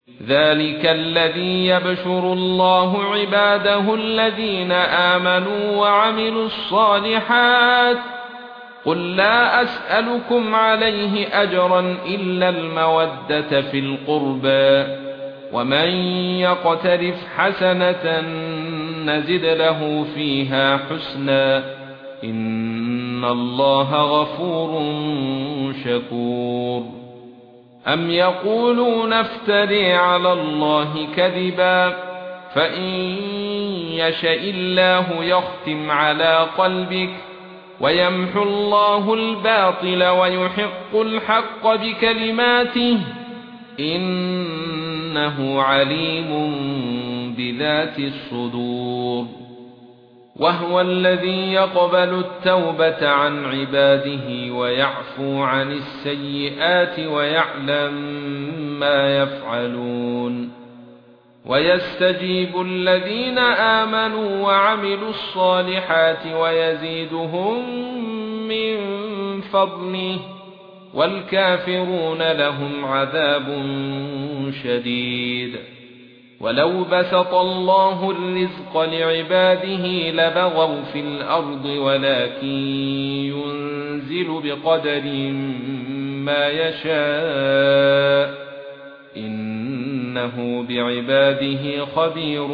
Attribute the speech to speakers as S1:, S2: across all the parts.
S1: ذلك الذي يبشر الله عباده الذين آمنوا وعملوا الصالحات قل لا أسألكم عليه أجرا إلا المودة في القربى ومن يقترف حسنة نزد له فيها حسنا إن الله غفور شكور أم يقولون افتري على الله كذبا فإن يشاء الله يختم على قلبك ويمحو الله الباطل ويحق الحق بكلماته إنه عليم بذات الصدور وهو الذي يقبل التوبة عن عباده ويعفو عن السيئات ويعلم ما يفعلون ويستجيب الذين آمنوا وعملوا الصالحات ويزيدهم من فضله والكافرون لهم عذاب شديد ولو بسط الله الرزق لعباده لبغوا في الأرض ولكن ينزل بقدر ما يشاء إنه بعباده خبير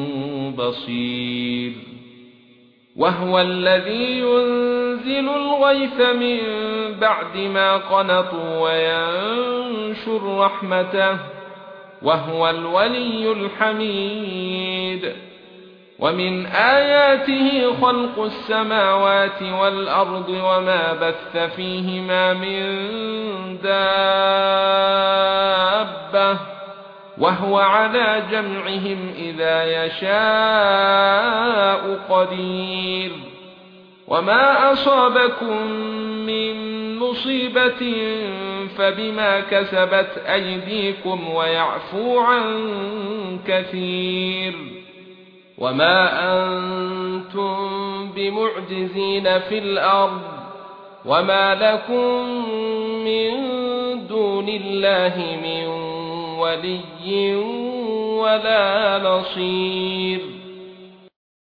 S1: بصير وهو الذي ينزل الغيث من بعد ما قنطوا وينشر رحمته وهو الولي الحميد ومن آياته خلق السماوات والأرض وما بث فيهما من دابة وهو على جمعهم إذا يشاء قدير وما أصابكم من مصيبة فبما كسبت أيديكم ويعفو عن كثير وما أنتم بمعجزين في الأرض وما لكم من دون الله من ولي ولا نصير